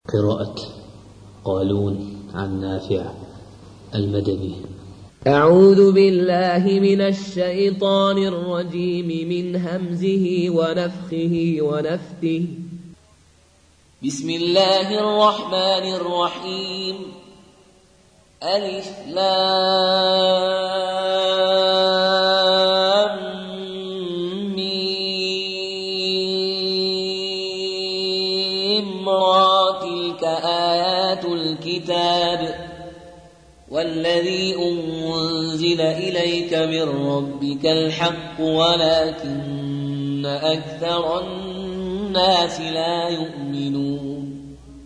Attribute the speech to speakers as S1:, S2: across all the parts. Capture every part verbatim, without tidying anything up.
S1: قراءة قالون عن نافع المدني.
S2: أعوذ بالله من الشيطان الرجيم من همزه ونفخه ونفثه. بسم الله الرحمن الرحيم. ألف لام ميم را تلك آيات الكتاب والذي أنزل إليك من ربك الحق ولكن أكثر الناس لا يؤمنون.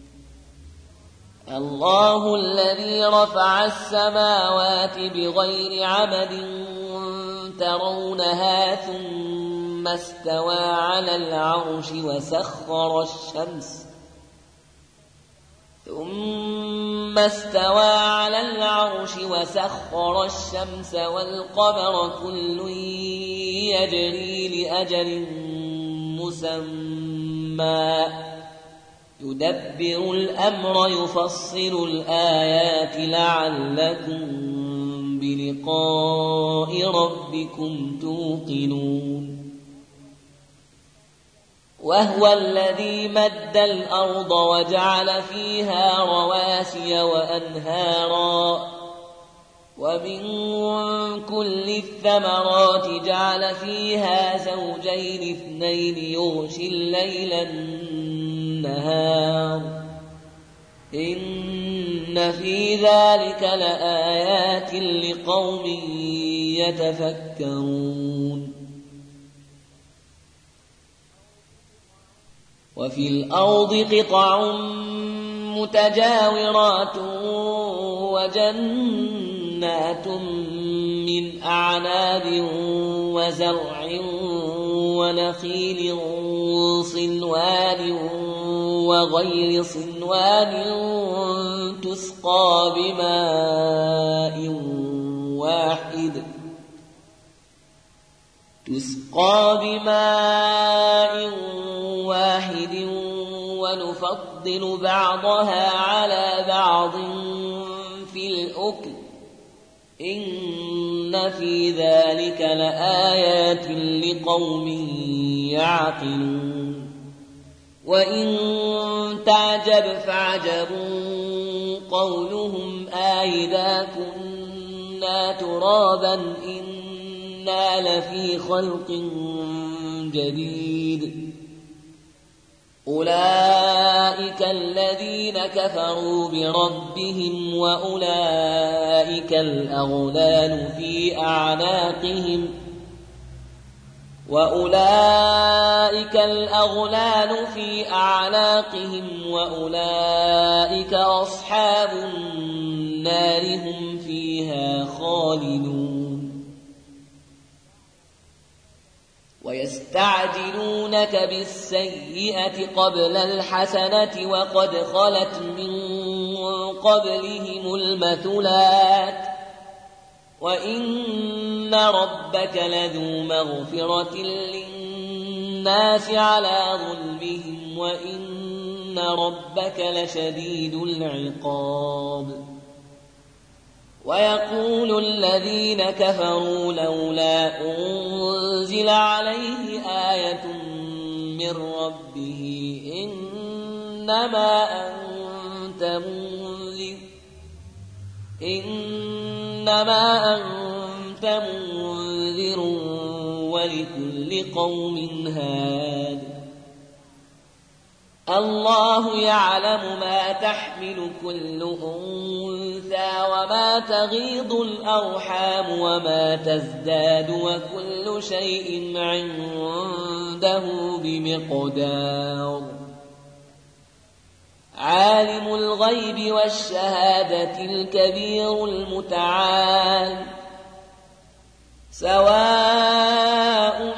S2: الله الذي رفع السماوات بغير عمد ترونها ثم استوى على العرش وسخر الشمس ثم استوى على العرش وسخر الشمس والقمر كل يجري لأجل مسمى يدبر الأمر يفصل الآيات لعلكم بلقاء ربكم توقنون. وهو الذي مد الأرض وجعل فيها رواسي وأنهارا ومن كل الثمرات جعل فيها زوجين اثنين يغشي الليل النهار إن في ذلك لآيات لقوم يتفكرون. وفي الأرض قطع متجاورات وجنات من أعناب وزرع ونخيل صنوان وغير صنوان تسقى بماء واحد تسقى بماء واحد ونفضل بعضها على بعض في الأكل إن في ذلك لآيات لقوم يعقلون. وإن تعجب فعجب قولهم آئذا كنا ترابا إنا لفي خلق جديد أولئك الذين كفروا بربهم وأولئك الأغلال في أعناقهم وأولئك الأغلال في أعناقهم وأولئك أصحاب النار هم فيها خالدون. ويستعجلونك بالسيئة قبل الحسنة وقد خلت من قبلهم المثلات وإن ربك لذو مغفرة للناس على ظلمهم وإن ربك لشديد العقاب. ويقول الذين كفروا لولا أنزل عليه آية من ربه إنما أنت منذر إنما أنت منذر ولكل قوم هاد. الله يعلم ما تحمل كل أنثى وما تغيض الأرحام وما تزداد وكل شيء عنده بمقدار. عالم الغيب والشهادة الكبير المتعال سواء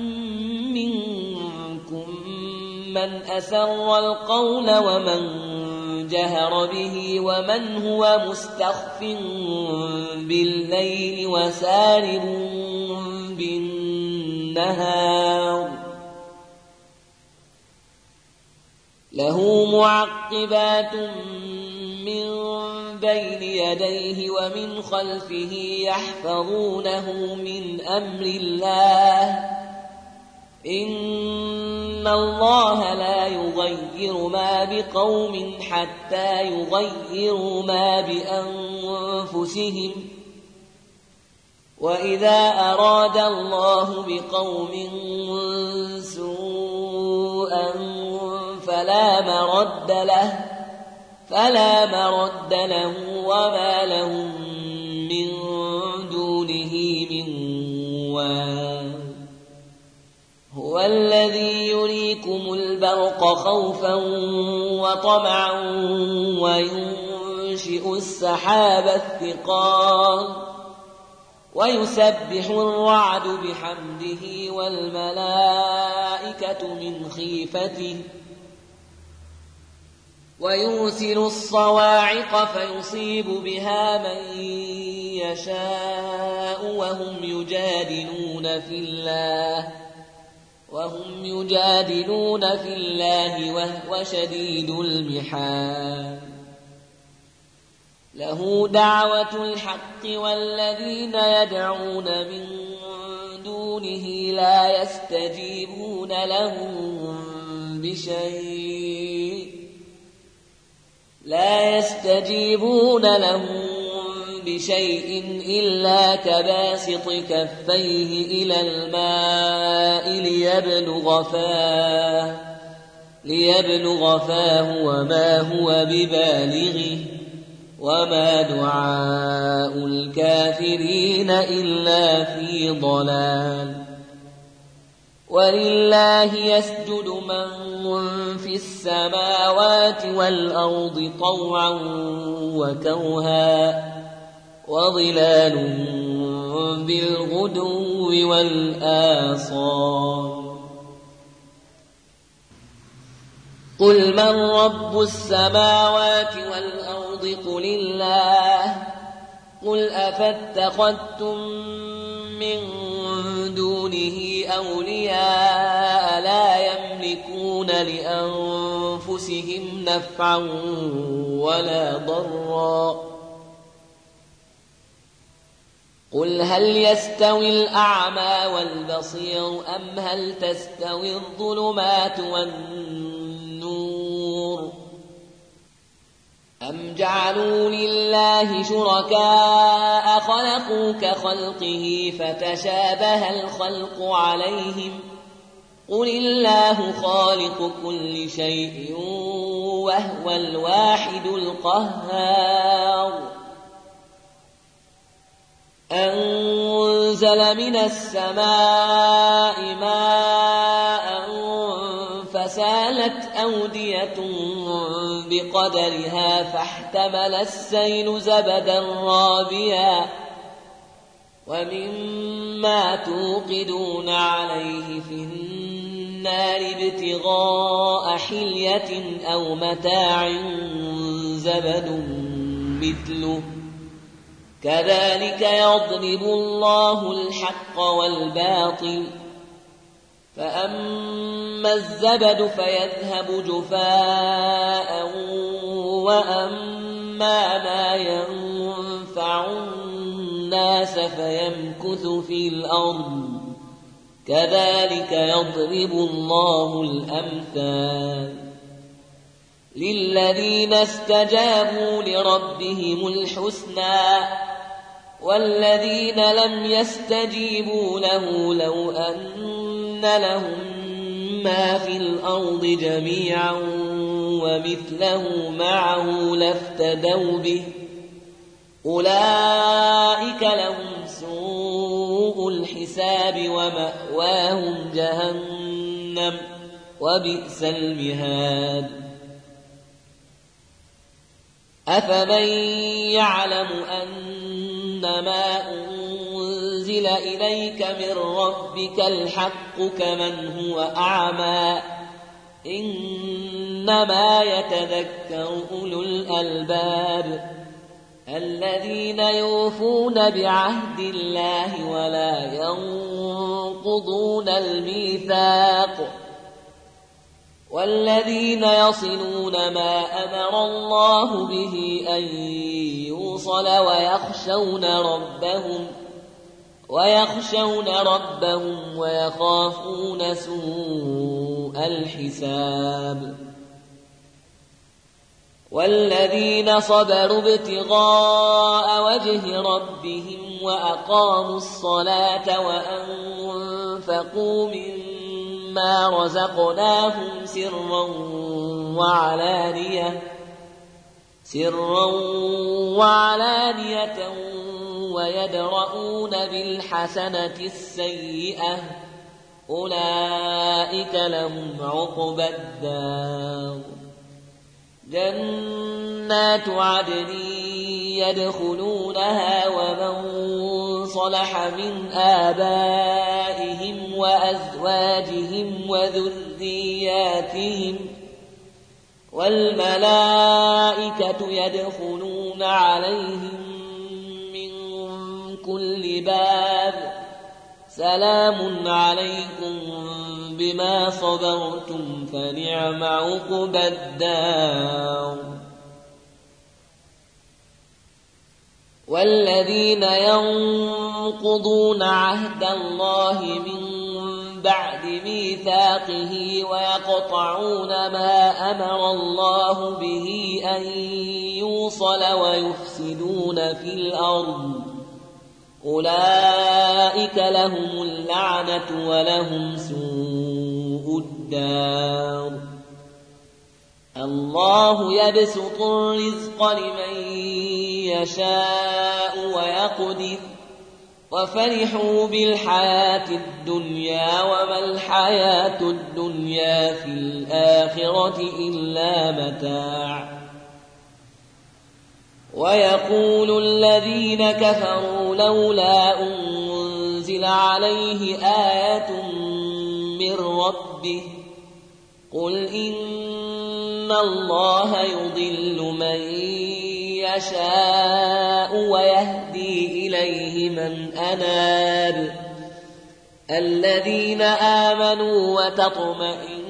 S2: من أسر القول ومن جهر به ومن هو مستخف بالليل وسارب بالنهار له معقبات من بين يديه ومن خلفه يحفظونه من أمر الله إن الله لا يغير ما بقوم حتى يغيروا ما بأنفسهم وإذا أراد الله بقوم سوءا فلا مرد له فلا مرد له وما لهم من دونه من وال هو الذي يريكم البرق خوفا وطمعا وينشئ السحاب الثقال ويسبح الرعد بحمده والملائكة من خيفته ويرسل الصواعق فيصيب بها من يشاء وهم يجادلون في الله وهم يجادلون في الله وهو شديد المحال له دعوة الحق والذين يدعون من دونه لا يستجيبون لهم بشيء لا يستجيبون لهم بشيء إلا كباسط كفيه إلى الماء ليبلغ فاه ليبلغ فاه وما هو ببالغه وما دعاء الكافرين إلا في ضلال ولله يسجد من في السماوات والأرض طوعا وكرها وظلال بالغدو والآصال قل من رب السماوات والأرض قل الله قل أفاتخذتم من دونه أولياء لا يملكون لأنفسهم نفعا ولا ضرا قل هل يستوي الأعمى والبصير أم هل تستوي الظلمات والنور أم جعلوا لله شركاء خلقوا كخلقه فتشابه الخلق عليهم قل الله خالق كل شيء وهو الواحد القهار أنزل من السماء ماء فسالت أودية بقدرها فاحتمل السيل زبدا رابيا ومما توقدون عليه في النار ابتغاء حلية أو متاع زبد مثله كذلك يضرب الله الحق والباطل فأما الزبد فيذهب جفاء وأما ما ينفع الناس فيمكث في الأرض كذلك يضرب الله الأمثال للذين استجابوا لربهم الحسنى والذين لم يستجيبوا له لو أن لهم ما في الأرض جميعا ومثله معه لافتدوا به أولئك لهم سوء الحساب ومأواهم جهنم وبئس المهاد أفمن يعلم أنما أنزل إليك من ربك الحق كمن هو أعمى إنما يتذكر أولو الألباب الذين يوفون بعهد الله ولا ينقضون الميثاق والذين يصلون ما أمر الله به أن يوصل ويخشون ربهم ويخشون ربهم ويخافون سوء الحساب والذين صبروا ابتغاء وجه ربهم وأقاموا الصلاة وأنفقوا مما رزقناهم سرا وعلانية سرا وعلانية ويدرؤون بالحسنة السيئة أولئك لهم عقبى الدار جنات عدن يدخلونها ومن صلح من آبائهم وأزواجهم وذرياتهم والملائكة يدخلون عليهم من كل باب سلام عليكم بما صبرتم فنعم عقبى الدار والذين ينقضون عهد الله من بعد ميثاقه ويقطعون ما أمر الله به أن يوصل ويفسدون في الأرض أولئك لهم اللعنة ولهم سوء الدار الله يبسط الرزق لمن يشاء ويقدر وفرحوا بالحياة الدنيا وما الحياة الدنيا في الآخرة إلا متاع ويقول الذين كفروا لولا أنزل عليه آية من ربه قل إن الله يضل من يشاء ويهدي إليه من أناب الذين آمنوا وتطمئن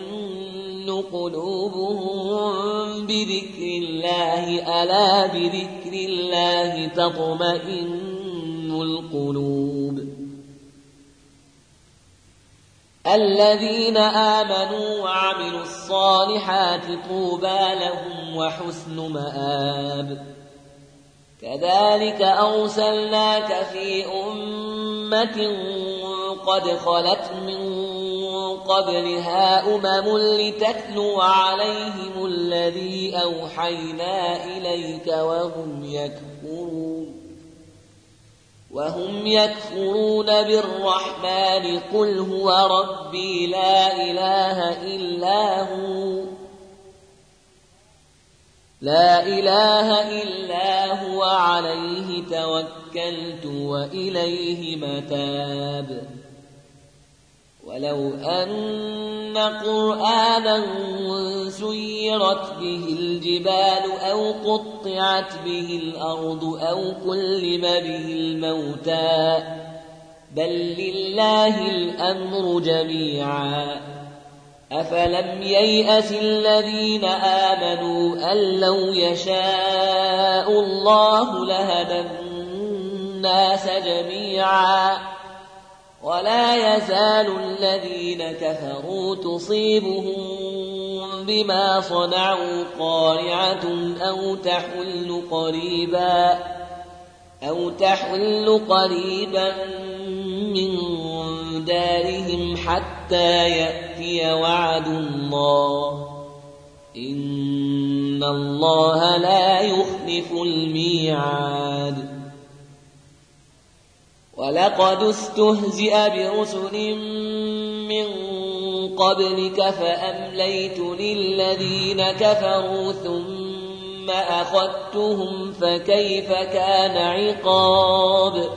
S2: قلوبهم بذكر الله ألا بذكر الله تطمئن القلوب الذين آمنوا وعملوا الصالحات طوبى لهم وحسن مآب كذلك أرسلناك في أمة قد خلت من قبلها أمم لتتلو عليهم الذي أوحينا إليك وهم يكفرون وهم يكفرون بالرحمن قل هو ربي لا إله إلا هو لا إله إلا هو عليه توكلت وإليه متاب ولو أن قرآنا سيرت به الجبال أو قطعت به الأرض أو كلم به الموتى بل لله الأمر جميعا أفلم ييأس الذين آمنوا أن لو يشاء الله لهدى الناس جميعا ولا يزال الذين كفروا تصيبهم بما صنعوا قارعة أو تحل قريبا أو تحل قريبا من دارهم حتى يأتي وعد الله إن الله لا يخلف الميعاد ولقد استهزئ برسل من قبلك فأمليت للذين كفروا ثم أخذتهم فكيف كان عقاب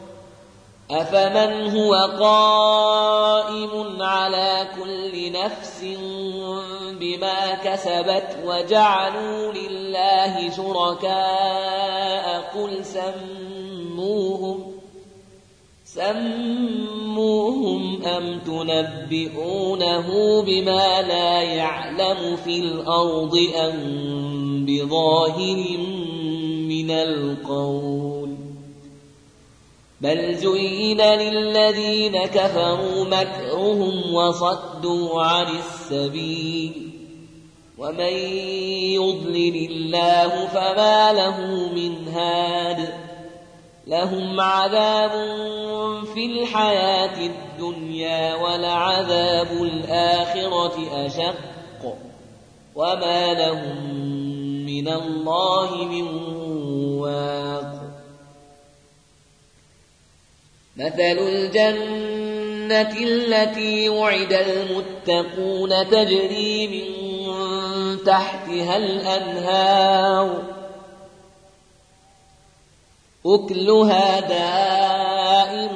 S2: أفمن هو قائم على كل نفس بما كسبت وجعلوا لله شركاء قل سموهم سموهم أم تنبئونه بما لا يعلم في الأرض أم بظاهر من القول بل زين للذين كفروا مكرهم وصدوا عن السبيل ومن يضلل الله فما له من هاد لهم عذاب في الحياة الدنيا ولعذاب الآخرة أشق وما لهم من الله من واق مثل الجنة التي وعد المتقون تجري من تحتها الأنهار أكلها دائم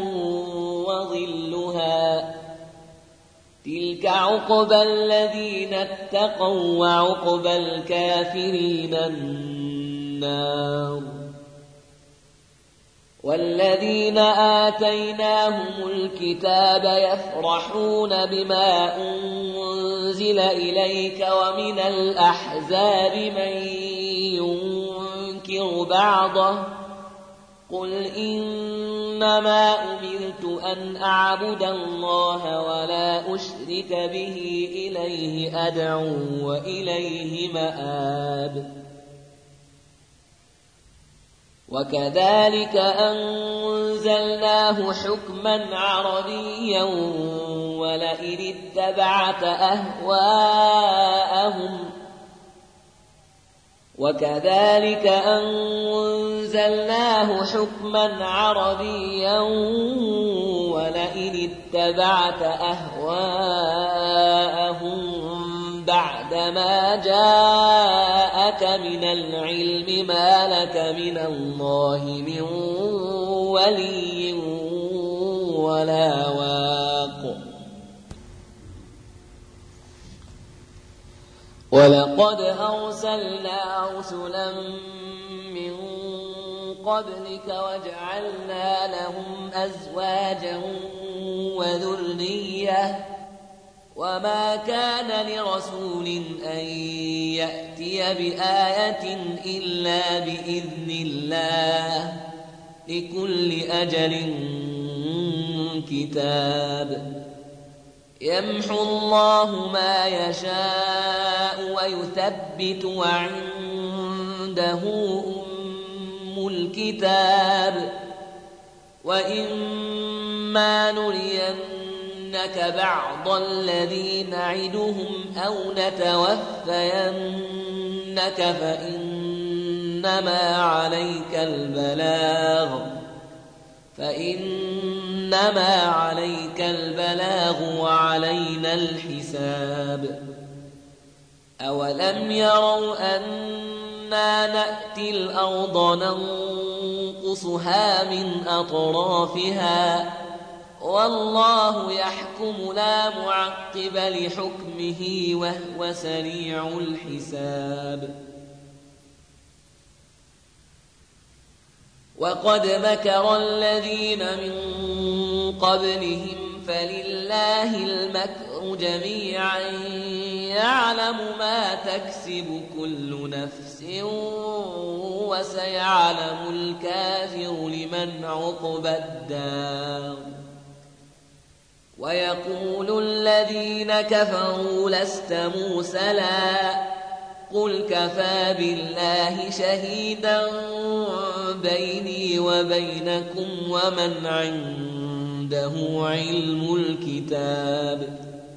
S2: وظلها تلك عقبى الذين اتقوا وعقبى الكافرين النار والذين آتيناهم الكتاب يفرحون بما أنزل إليك ومن الأحزاب من ينكر بعضه قل إنما أمرت أن أعبد الله ولا أشرك به إليه أدعو وإليه مآب وكذلك أنزلناه حكما عربيا ولئن اتبعت أهواءهم وكذلك أنزلناه حكما عربيا ولئن اتبعت أهواءهم بعدما جاءك من العلم ما لك من الله من ولي ولا واق ولقد أرسلنا رسلا من قبلك وجعلنا لهم أزواجا وذرية وما كان لرسول أن يأتي بآية إلا بإذن الله لكل أجل كتاب يمحو الله ما يشاء ويثبت وعنده أم الكتاب وإما نرينك بعض الذي نعدهم أو نتوفينك فإنما عليك البلاغ فإنما عليك البلاغ وعلينا الحساب أولم يروا أنا نأتي الأرض ننقصها من أطرافها والله يحكم لا معقب لحكمه وهو سريع الحساب وقد مكر الذين من قبلهم فلله المكر جميعا يعلم ما تكسب كل نفس وسيعلم الكافر لمن عقبى الدار ويقول الذين كفروا لست مرسلا قل كفى بالله شهيدا بيني وبينكم ومن عنده علم الكتاب